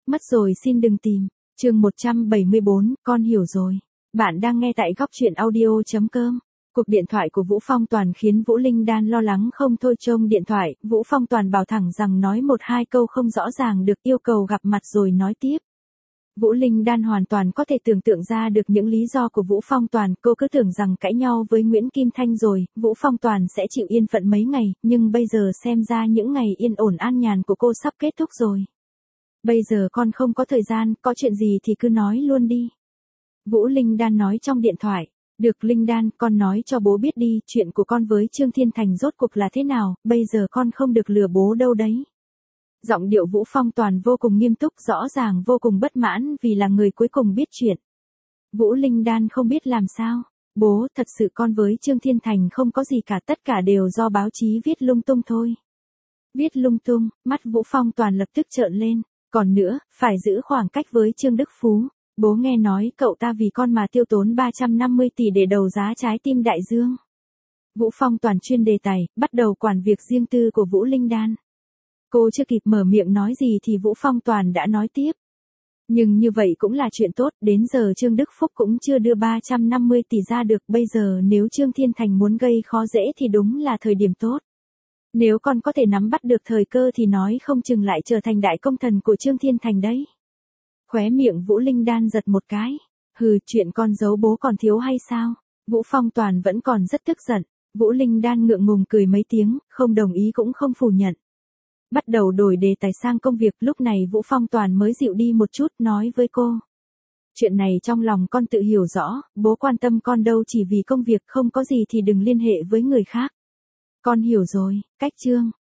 Mất rồi xin đừng tìm. Chương 174, con hiểu rồi. Bạn đang nghe tại góc truyện audio.com. Cuộc điện thoại của Vũ Phong Toàn khiến Vũ Linh Đan lo lắng không thôi. Trông điện thoại, Vũ Phong Toàn bảo thẳng rằng nói một hai câu không rõ ràng được, yêu cầu gặp mặt rồi nói tiếp. Vũ Linh Đan hoàn toàn có thể tưởng tượng ra được những lý do của Vũ Phong Toàn. Cô cứ tưởng rằng cãi nhau với Nguyễn Kim Thanh rồi, Vũ Phong Toàn sẽ chịu yên phận mấy ngày, nhưng bây giờ xem ra những ngày yên ổn an nhàn của cô sắp kết thúc rồi. Bây giờ con không có thời gian, có chuyện gì thì cứ nói luôn đi. Vũ Linh Đan nói trong điện thoại. Được Linh Đan, con nói cho bố biết đi, chuyện của con với Trương Thiên Thành rốt cuộc là thế nào, bây giờ con không được lừa bố đâu đấy. Giọng điệu Vũ Phong Toàn vô cùng nghiêm túc, rõ ràng vô cùng bất mãn vì là người cuối cùng biết chuyện. Vũ Linh Đan không biết làm sao. Bố, thật sự con với Trương Thiên Thành không có gì cả, tất cả đều do báo chí viết lung tung thôi. Viết lung tung, mắt Vũ Phong Toàn lập tức trợn lên. Còn nữa, phải giữ khoảng cách với Trương Đức Phú. Bố nghe nói cậu ta vì con mà tiêu tốn 350 tỷ để đấu giá trái tim đại dương. Vũ Phong Toàn chuyên đề tài, bắt đầu quản việc riêng tư của Vũ Linh Đan. Cô chưa kịp mở miệng nói gì thì Vũ Phong Toàn đã nói tiếp. Nhưng như vậy cũng là chuyện tốt, đến giờ Trương Đức Phúc cũng chưa đưa 350 tỷ ra được, bây giờ nếu Trương Thiên Thành muốn gây khó dễ thì đúng là thời điểm tốt. Nếu con có thể nắm bắt được thời cơ thì nói không chừng lại trở thành đại công thần của Trương Thiên Thành đấy. Khóe miệng Vũ Linh Đan giật một cái. Hừ, chuyện con giấu bố còn thiếu hay sao? Vũ Phong Toàn vẫn còn rất tức giận. Vũ Linh Đan ngượng ngùng cười mấy tiếng, không đồng ý cũng không phủ nhận. Bắt đầu đổi đề tài sang công việc, lúc này Vũ Phong Toàn mới dịu đi một chút, nói với cô. Chuyện này trong lòng con tự hiểu rõ, bố quan tâm con đâu, chỉ vì công việc, không có gì thì đừng liên hệ với người khác. Con hiểu rồi, cách Trương